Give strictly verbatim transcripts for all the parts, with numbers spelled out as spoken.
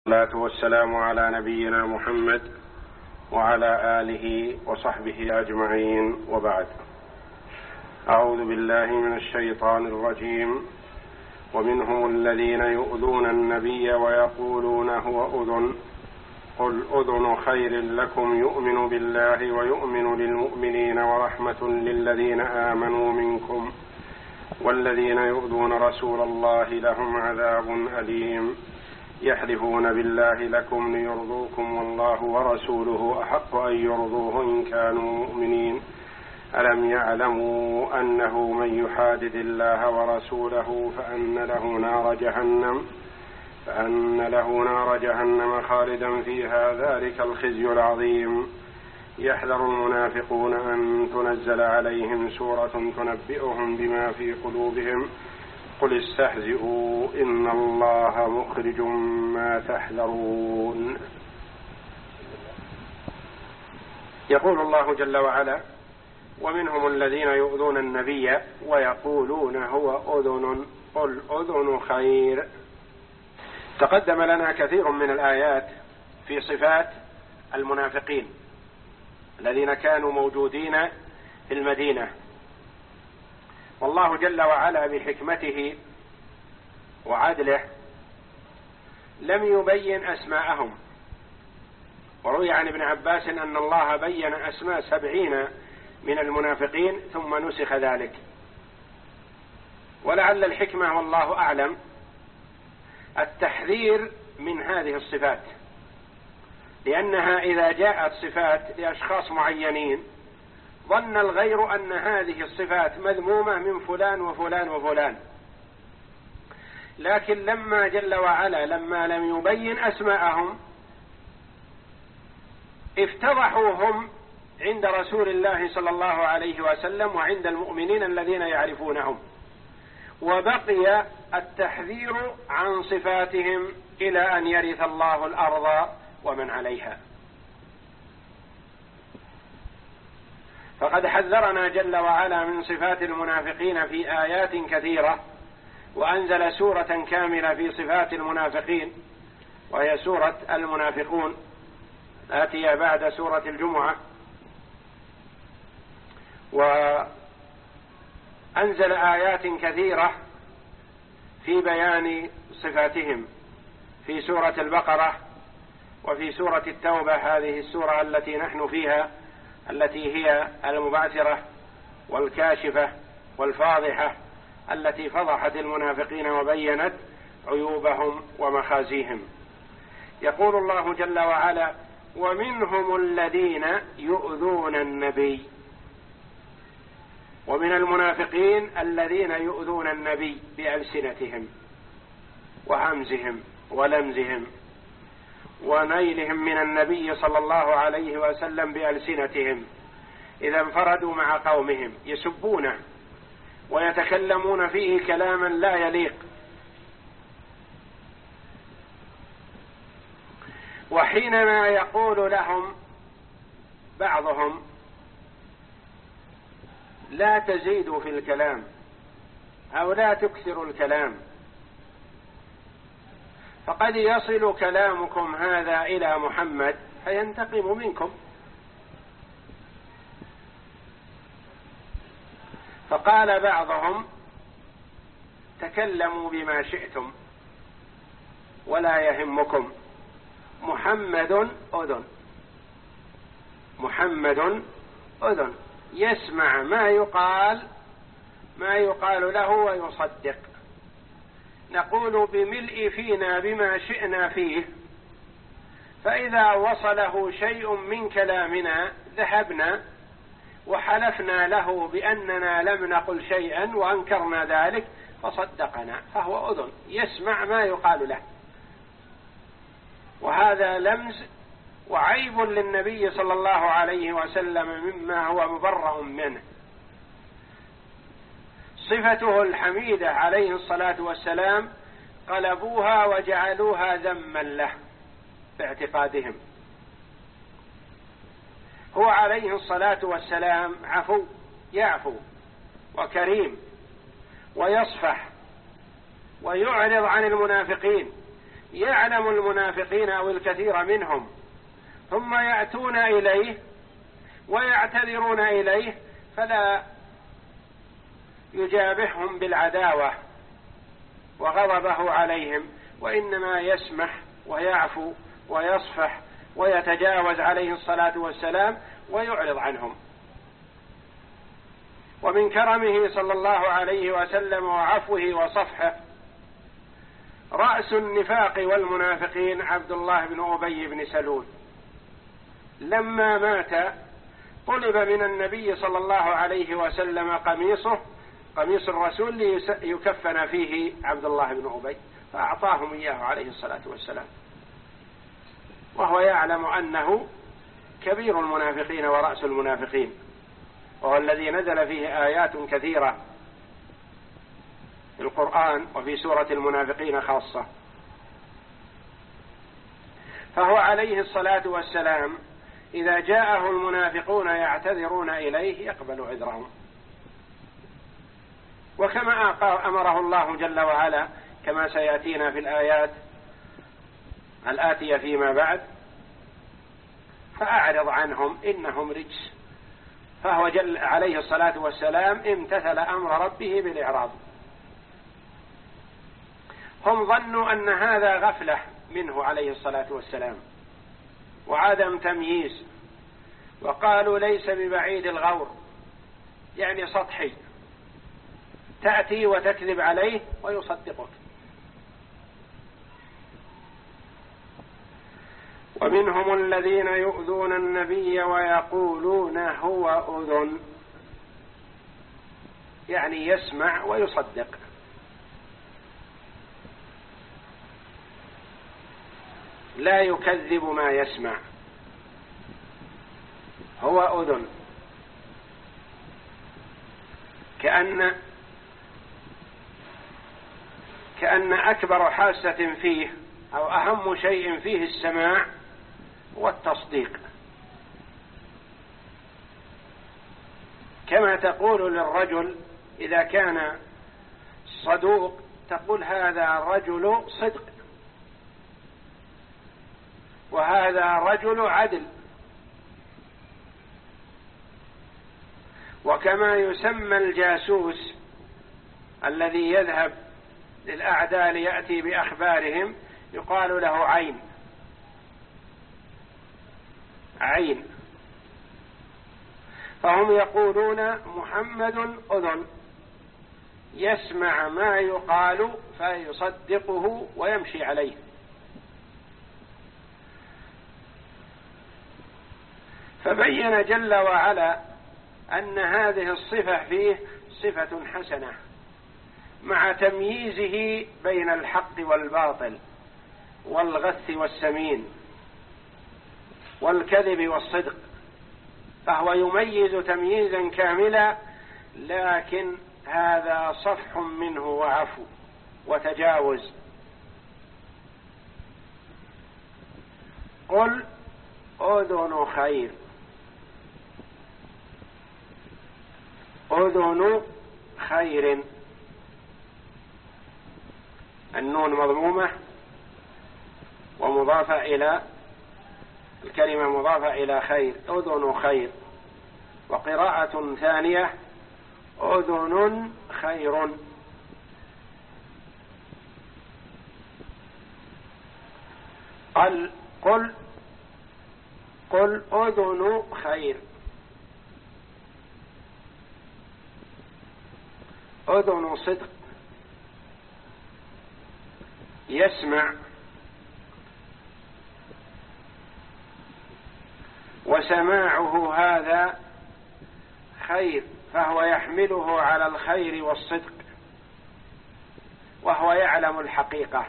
والصلاة والسلام على نبينا محمد وعلى آله وصحبه أجمعين، وبعد. أعوذ بالله من الشيطان الرجيم. ومنهم الذين يؤذون النبي ويقولون هو أذن قل أذن خير لكم يؤمن بالله ويؤمن للمؤمنين ورحمة للذين آمنوا منكم والذين يؤذون رسول الله لهم عذاب أليم يحلفون بالله لكم ليرضوكم والله ورسوله أحق أن يرضوه إن كانوا مؤمنين ألم يعلموا أنه من يحادد الله ورسوله فأن له نار جهنم فأن له نار جهنم خالدا فيها ذلك الخزي العظيم يحذر المنافقون أن تنزل عليهم سورة تنبئهم بما في قلوبهم قل استهزئوا إن الله مخرج ما تحذرون. يقول الله جل وعلا: ومنهم الذين يؤذون النبي ويقولون هو أذن قل أذن خير. تقدم لنا كثير من الآيات في صفات المنافقين الذين كانوا موجودين في المدينة، والله جل وعلا بحكمته وعدله لم يبين أسماءهم. وروي عن ابن عباس أن الله بين أسماء سبعين من المنافقين ثم نسخ ذلك، ولعل الحكمة والله أعلم التحذير من هذه الصفات، لأنها إذا جاءت صفات لأشخاص معينين ظن الغير أن هذه الصفات مذمومة من فلان وفلان وفلان، لكن لما جل وعلا لما لم يبين أسماءهم افتضحوا هم عند رسول الله صلى الله عليه وسلم وعند المؤمنين الذين يعرفونهم، وبقي التحذير عن صفاتهم إلى أن يرث الله الأرض ومن عليها. فقد حذرنا جل وعلا من صفات المنافقين في آيات كثيرة، وأنزل سورة كاملة في صفات المنافقين وهي سورة المنافقون آتية بعد سورة الجمعة، وأنزل آيات كثيرة في بيان صفاتهم في سورة البقرة وفي سورة التوبة، هذه السورة التي نحن فيها التي هي المبعثرة والكاشفة والفاضحة التي فضحت المنافقين وبينت عيوبهم ومخازيهم. يقول الله جل وعلا: ومنهم الذين يؤذون النبي. ومن المنافقين الذين يؤذون النبي بألسنتهم وهمزهم ولمزهم ونيلهم من النبي صلى الله عليه وسلم بألسنتهم إذا انفردوا مع قومهم يسبونه ويتكلمون فيه كلاما لا يليق، وحينما يقول لهم بعضهم لا تزيدوا في الكلام أو لا تكثروا الكلام فقد يصل كلامكم هذا إلى محمد فينتقم منكم. فقال بعضهم تكلموا بما شئتم ولا يهمكم محمد أذن محمد أذن يسمع ما يقال ما يقال له ويصدق. نقول بملء فينا بما شئنا فيه، فإذا وصله شيء من كلامنا ذهبنا وحلفنا له بأننا لم نقل شيئا وأنكرنا ذلك فصدقنا، فهو أذن يسمع ما يقال له. وهذا لمز وعيب للنبي صلى الله عليه وسلم مما هو مبرأ منه. صفته الحميدة عليه الصلاة والسلام قلبوها وجعلوها ذما له باعتقادهم. هو عليه الصلاة والسلام عفو يعفو وكريم ويصفح ويعرض عن المنافقين، يعلم المنافقين أو الكثير منهم ثم يأتون إليه ويعتذرون إليه فلا يجابههم بالعداوة وغضبه عليهم، وإنما يسمح ويعفو ويصفح ويتجاوز عليه الصلاة والسلام ويعرض عنهم. ومن كرمه صلى الله عليه وسلم وعفوه وصفحه رأس النفاق والمنافقين عبد الله بن أبي بن سلول لما مات طلب من النبي صلى الله عليه وسلم قميصه قميص الرسول ليكفن فيه عبد الله بن أبي، فأعطاهم إياه عليه الصلاة والسلام، وهو يعلم أنه كبير المنافقين ورأس المنافقين، وهو الذي نزل فيه آيات كثيرة في القرآن وفي سورة المنافقين خاصة. فهو عليه الصلاة والسلام إذا جاءه المنافقون يعتذرون إليه يقبل عذرهم، وكما أمره الله جل وعلا كما سيأتينا في الآيات الآتية فيما بعد: فأعرض عنهم إنهم رجس. فهو جل عليه الصلاة والسلام امتثل أمر ربه بالإعراض. هم ظنوا أن هذا غفلة منه عليه الصلاة والسلام وعدم تمييز، وقالوا ليس ببعيد الغور، يعني سطحي، تأتي وتكذب عليه ويصدقك. ومنهم الذين يؤذون النبي ويقولون هو أذن، يعني يسمع ويصدق. لا يكذب ما يسمع، هو أذن، كأن كأن أكبر حاسة فيه أو أهم شيء فيه السماع والتصديق، كما تقول للرجل إذا كان صدوق تقول هذا رجل صدق وهذا رجل عدل. وكما يسمى الجاسوس الذي يذهب للأعداء ليأتي بأخبارهم يقال له عين عين. فهم يقولون محمد أذن، يسمع ما يقال فيصدقه ويمشي عليه. فبين جل وعلا أن هذه الصفة فيه صفة حسنة مع تمييزه بين الحق والباطل والغث والسمين والكذب والصدق، فهو يميز تمييزا كاملا، لكن هذا صفح منه وعفو وتجاوز. قل أذن خير، أذن خير، النون مضمومة ومضافة إلى الكلمة مضافة إلى خير، أذن خير. وقراءة ثانية أذن خير. قل قل قل أذن خير، أذن صدق، يسمع وسماعه هذا خير، فهو يحمله على الخير والصدق، وهو يعلم الحقيقة،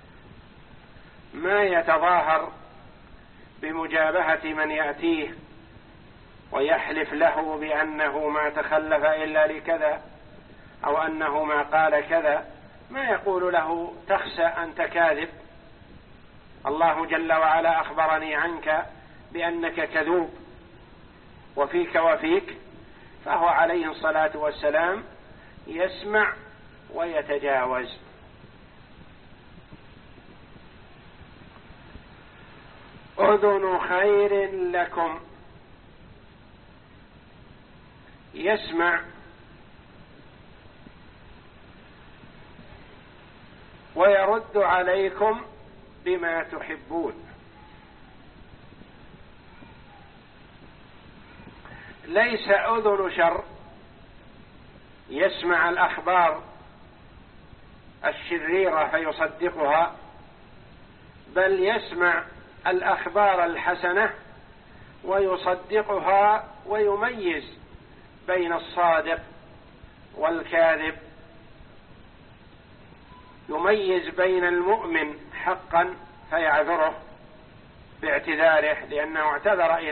ما يتظاهر بمجابهة من يأتيه ويحلف له بأنه ما تخلف إلا لكذا أو أنه ما قال كذا، ما يقول له تخشى أنت كاذب، الله جل وعلا أخبرني عنك بأنك كذوب وفيك وفيك. فهو عليه الصلاة والسلام يسمع ويتجاوز. أذن خير لكم، يسمع ويرد عليكم بما تحبون. ليس أذن شر يسمع الأخبار الشريرة فيصدقها، بل يسمع الأخبار الحسنة ويصدقها ويميز بين الصادق والكاذب، يميز بين المؤمن حقا فيعذره باعتذاره لأنه اعتذر إلى